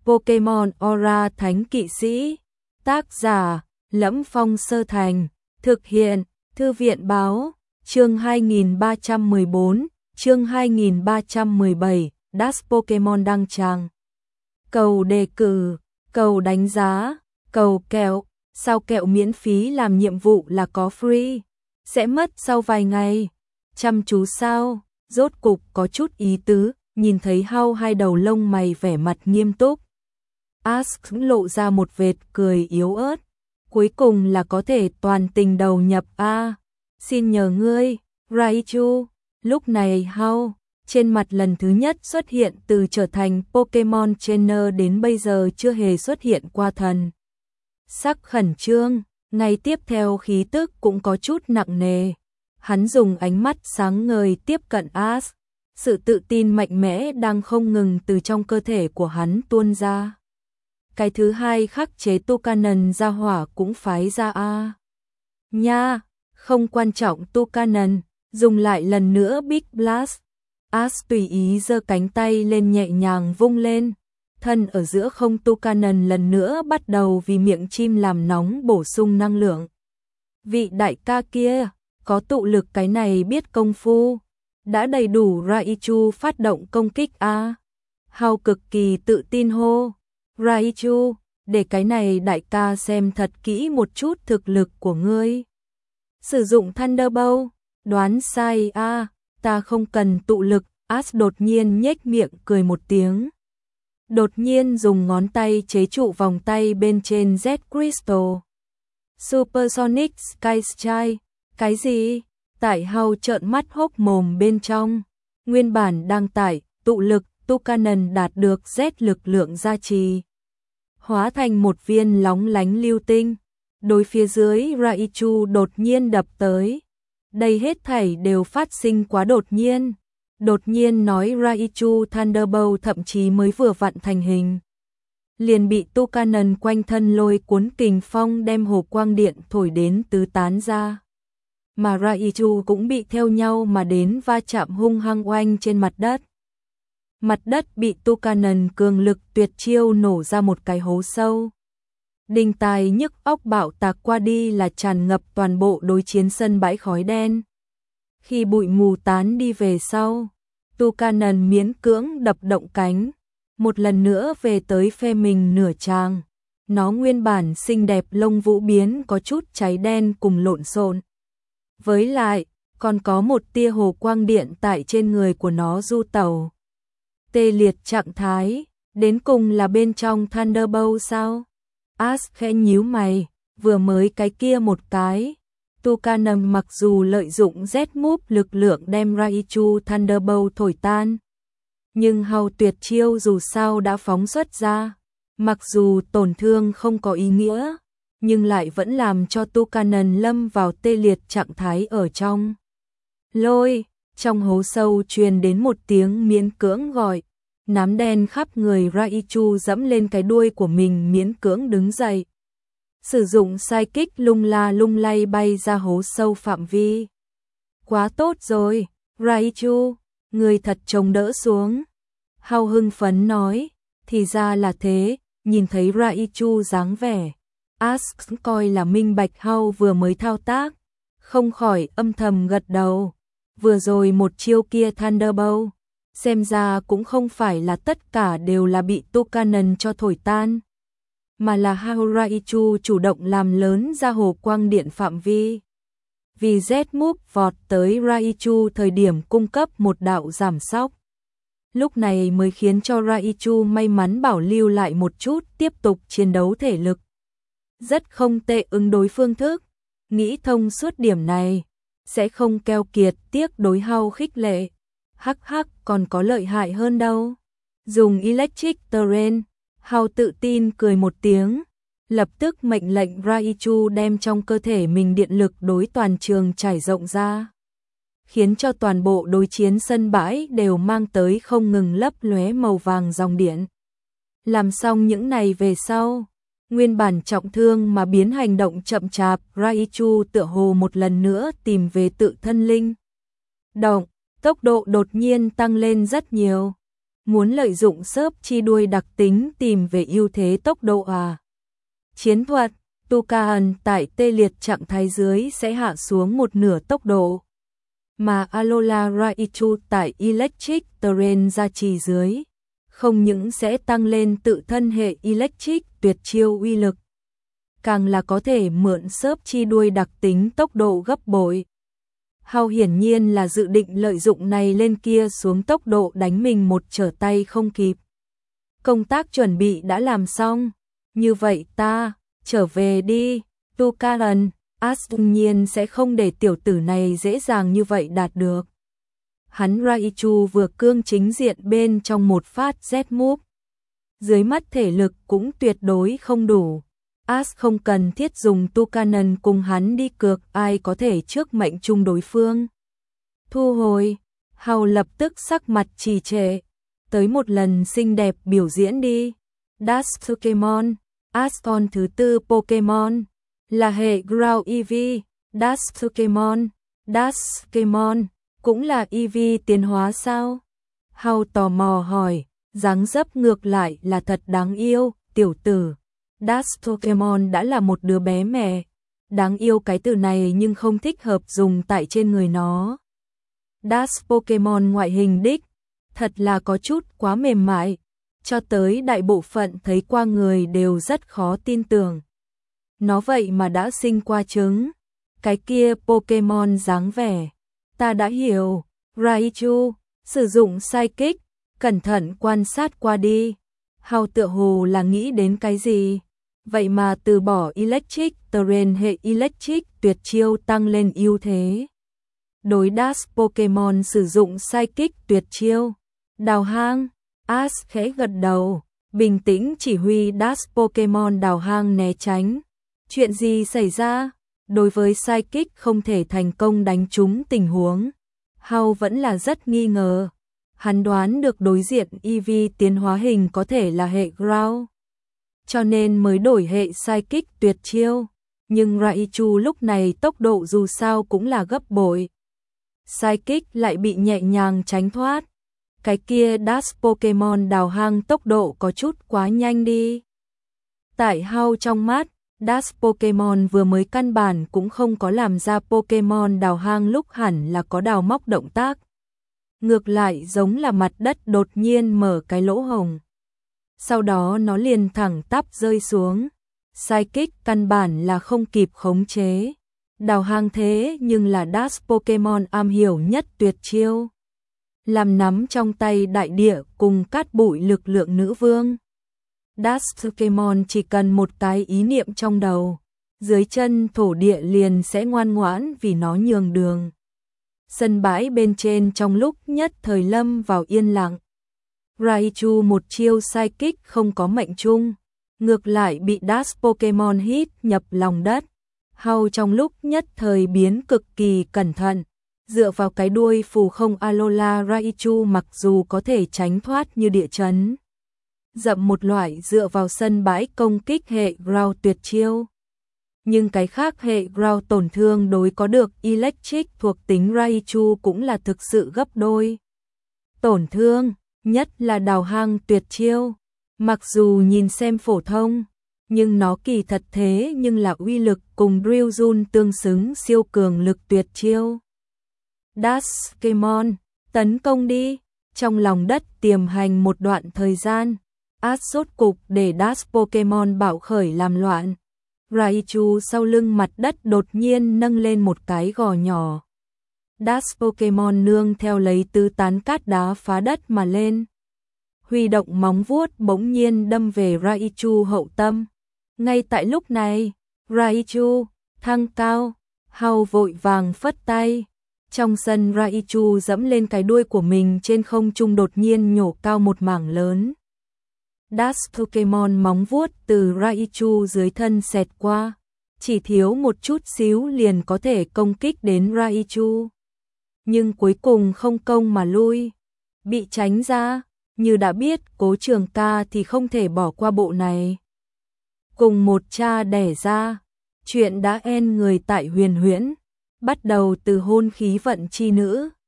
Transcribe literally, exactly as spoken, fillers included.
Pokemon Aura Thánh Kỵ Sĩ. Tác giả: Lẫm Phong Sơ Thành. Thực hiện: Thư viện báo. Chương hai nghìn ba trăm mười bốn, chương hai nghìn ba trăm mười bảy, Dash Pokemon đăng tràng. Cầu đề cử, cầu đánh giá, cầu kẹo, sao kẹo miễn phí làm nhiệm vụ là có free, sẽ mất sau vài ngày. Chăm chú sao, rốt cục có chút ý tứ, nhìn thấy Hao hai đầu lông mày vẻ mặt nghiêm túc. Ash lộ ra một vệt cười yếu ớt, cuối cùng là có thể toàn tình đầu nhập a. À, xin nhờ ngươi, Raichu. Lúc này Hao trên mặt lần thứ nhất xuất hiện từ trở thành Pokemon Trainer đến bây giờ chưa hề xuất hiện qua thần sắc khẩn trương, ngay tiếp theo khí tức cũng có chút nặng nề. Hắn dùng ánh mắt sáng ngời tiếp cận Ash, sự tự tin mạnh mẽ đang không ngừng từ trong cơ thể của hắn tuôn ra. Cái thứ hai khắc chế Toucannon ra hỏa cũng phái ra a. À. Nha, không quan trọng Toucannon, dùng lại lần nữa Big Blast. Ash tùy ý giơ cánh tay lên nhẹ nhàng vung lên, thân ở giữa không Toucannon lần nữa bắt đầu vì miệng chim làm nóng bổ sung năng lượng. Vị đại ca kia, có tụ lực cái này biết công phu, đã đầy đủ. Raichu phát động công kích a. À. Hao cực kỳ tự tin hô, Raichu, để cái này đại ca xem thật kỹ một chút thực lực của ngươi. Sử dụng Thunderbolt, đoán sai a, à, ta không cần tụ lực. Ash đột nhiên nhếch miệng cười một tiếng. Đột nhiên dùng ngón tay chế trụ vòng tay bên trên Z Crystal. Supersonic Sky Strike, cái gì? Tại Hao trợn mắt hốc mồm bên trong. Nguyên bản đang tải, tụ lực, Toucannon đạt được Z lực lượng gia trì, hóa thành một viên lóng lánh lưu tinh, đối phía dưới Raichu đột nhiên đập tới. Đây hết thảy đều phát sinh quá đột nhiên. Đột nhiên nói Raichu Thunderbolt thậm chí mới vừa vặn thành hình, liền bị Toucannon quanh thân lôi cuốn kình phong đem hồ quang điện thổi đến tứ tán ra. Mà Raichu cũng bị theo nhau mà đến va chạm hung hăng oanh trên mặt đất. Mặt đất bị Toucannon cường lực tuyệt chiêu nổ ra một cái hố sâu. Đinh tai nhức óc bạo tạc qua đi là tràn ngập toàn bộ đối chiến sân bãi khói đen. Khi bụi mù tán đi về sau, Toucannon miễn cưỡng đập động cánh, một lần nữa về tới phe mình nửa tràng. Nó nguyên bản xinh đẹp lông vũ biến có chút cháy đen cùng lộn xộn. Với lại, còn có một tia hồ quang điện tại trên người của nó du tẩu. Tê liệt trạng thái, đến cùng là bên trong Thunderbolt sao? Ash khẽ nhíu mày, vừa mới cái kia một cái. Toucannon mặc dù lợi dụng Z-Move lực lượng đem Raichu Thunderbolt thổi tan, nhưng Hao tuyệt chiêu dù sao đã phóng xuất ra. Mặc dù tổn thương không có ý nghĩa, nhưng lại vẫn làm cho Toucannon lâm vào tê liệt trạng thái ở trong. Lôi, trong hố sâu truyền đến một tiếng miễn cưỡng gọi. Nám đen khắp người Raichu dẫm lên cái đuôi của mình miễn cưỡng đứng dậy. Sử dụng Psychic lung la lung lay bay ra hố sâu phạm vi. Quá tốt rồi, Raichu, người thật trông đỡ xuống. Hao hưng phấn nói, thì ra là thế, nhìn thấy Raichu dáng vẻ. Ash coi là minh bạch Hao vừa mới thao tác, không khỏi âm thầm gật đầu. Vừa rồi một chiêu kia Thunderbolt, xem ra cũng không phải là tất cả đều là bị Toucannon cho thổi tan, mà là Hao Raichu chủ động làm lớn ra hồ quang điện phạm vi. Vì Z-Move vọt tới Raichu thời điểm cung cấp một đạo giảm sóc. Lúc này mới khiến cho Raichu may mắn bảo lưu lại một chút tiếp tục chiến đấu thể lực. Rất không tệ ứng đối phương thức, nghĩ thông suốt điểm này, sẽ không keo kiệt tiếc đối Hao khích lệ. Hắc hắc còn có lợi hại hơn đâu. Dùng Electric Terrain, Hao tự tin cười một tiếng, lập tức mệnh lệnh Raichu đem trong cơ thể mình điện lực đối toàn trường trải rộng ra, khiến cho toàn bộ đối chiến sân bãi đều mang tới không ngừng lấp lóe màu vàng dòng điện. Làm xong những này về sau, nguyên bản trọng thương mà biến hành động chậm chạp, Raichu tựa hồ một lần nữa tìm về tự thân linh động, tốc độ đột nhiên tăng lên rất nhiều. Muốn lợi dụng xớp chi đuôi đặc tính tìm về ưu thế tốc độ à? Chiến thuật, Tucan tại tê liệt trạng thái dưới sẽ hạ xuống một nửa tốc độ, mà Alola Raichu tại Electric Terrain gia trì dưới, không những sẽ tăng lên tự thân hệ Electric tuyệt chiêu uy lực, càng là có thể mượn xớp chi đuôi đặc tính tốc độ gấp bội. Hao hiển nhiên là dự định lợi dụng này lên kia xuống tốc độ đánh mình một trở tay không kịp. Công tác chuẩn bị đã làm xong, như vậy ta, trở về đi, Tucaran, Ash đương nhiên sẽ không để tiểu tử này dễ dàng như vậy đạt được. Hắn Raichu vừa cương chính diện bên trong một phát Z-move. Dưới mắt thể lực cũng tuyệt đối không đủ. Ash không cần thiết dùng Tucanan cùng hắn đi cược ai có thể trước mệnh chung đối phương. Thu hồi, Hao lập tức sắc mặt trì trệ. Tới một lần xinh đẹp biểu diễn đi. Dash Pokemon, Ash con thứ tư Pokemon, là hệ Ground Eevee, Dash Pokemon, Dash Pokemon, cũng là Eevee tiến hóa sao? Hao tò mò hỏi, dáng dấp ngược lại là thật đáng yêu, tiểu tử. Dash Pokemon đã là một đứa bé mẹ. Đáng yêu cái từ này nhưng không thích hợp dùng tại trên người nó. Dash Pokemon ngoại hình đích, thật là có chút quá mềm mại, cho tới đại bộ phận thấy qua người đều rất khó tin tưởng. Nó vậy mà đã sinh qua trứng. Cái kia Pokemon dáng vẻ. Ta đã hiểu, Raichu, sử dụng Psychic, cẩn thận quan sát qua đi. Hao tựa hồ là nghĩ đến cái gì? Vậy mà từ bỏ Electric Terrain hệ Electric tuyệt chiêu tăng lên ưu thế. Đối Dash Pokemon sử dụng Psychic tuyệt chiêu. Đào hang, Ash khẽ gật đầu, bình tĩnh chỉ huy Dash Pokemon đào hang né tránh. Chuyện gì xảy ra? Đối với Psychic không thể thành công đánh trúng tình huống, Hao vẫn là rất nghi ngờ. Hắn đoán được đối diện Eevee tiến hóa hình có thể là hệ Ground, cho nên mới đổi hệ Psychic tuyệt chiêu. Nhưng Raichu lúc này tốc độ dù sao cũng là gấp bội. Psychic lại bị nhẹ nhàng tránh thoát. Cái kia Dash Pokemon đào hang tốc độ có chút quá nhanh đi. Tại Hao trong mắt, Dash Pokemon vừa mới căn bản cũng không có làm ra Pokemon đào hang lúc hẳn là có đào móc động tác. Ngược lại giống là mặt đất đột nhiên mở cái lỗ hổng. Sau đó nó liền thẳng tắp rơi xuống. Psychic căn bản là không kịp khống chế. Đào hang thế nhưng là Dash Pokemon am hiểu nhất tuyệt chiêu. Làm nắm trong tay đại địa cùng cát bụi lực lượng nữ vương. Dash Pokemon chỉ cần một cái ý niệm trong đầu, dưới chân thổ địa liền sẽ ngoan ngoãn vì nó nhường đường. Sân bãi bên trên trong lúc nhất thời lâm vào yên lặng. Raichu một chiêu Psychic không có mệnh chung, ngược lại bị Dash Pokemon hit nhập lòng đất. Hao trong lúc nhất thời biến cực kỳ cẩn thận, dựa vào cái đuôi phù không Alola Raichu mặc dù có thể tránh thoát như địa chấn. Dậm một loại dựa vào sân bãi công kích hệ Ground tuyệt chiêu. Nhưng cái khác hệ Ground tổn thương đối có được Electric thuộc tính Raichu cũng là thực sự gấp đôi. Tổn thương, nhất là đào hang tuyệt chiêu. Mặc dù nhìn xem phổ thông, nhưng nó kỳ thật thế nhưng là uy lực cùng Drillzun tương xứng siêu cường lực tuyệt chiêu. Dash Pokemon, tấn công đi. Trong lòng đất tiềm hành một đoạn thời gian, Ash sốt cục để Dash Pokemon bạo khởi làm loạn. Raichu sau lưng mặt đất đột nhiên nâng lên một cái gò nhỏ. Dash Pokemon nương theo lấy tứ tán cát đá phá đất mà lên. Huy động móng vuốt bỗng nhiên đâm về Raichu hậu tâm. Ngay tại lúc này, Raichu thăng cao, Hao vội vàng phất tay. Trong sân Raichu dẫm lên cái đuôi của mình trên không trung đột nhiên nhổ cao một mảng lớn. Dash Pokemon móng vuốt từ Raichu dưới thân xẹt qua, chỉ thiếu một chút xíu liền có thể công kích đến Raichu. Nhưng cuối cùng không công mà lui, bị tránh ra, như đã biết Cố Trường Ca thì không thể bỏ qua bộ này. Cùng một cha đẻ ra, chuyện đã end người tại Huyền Huyễn, bắt đầu từ hôn khí vận chi nữ.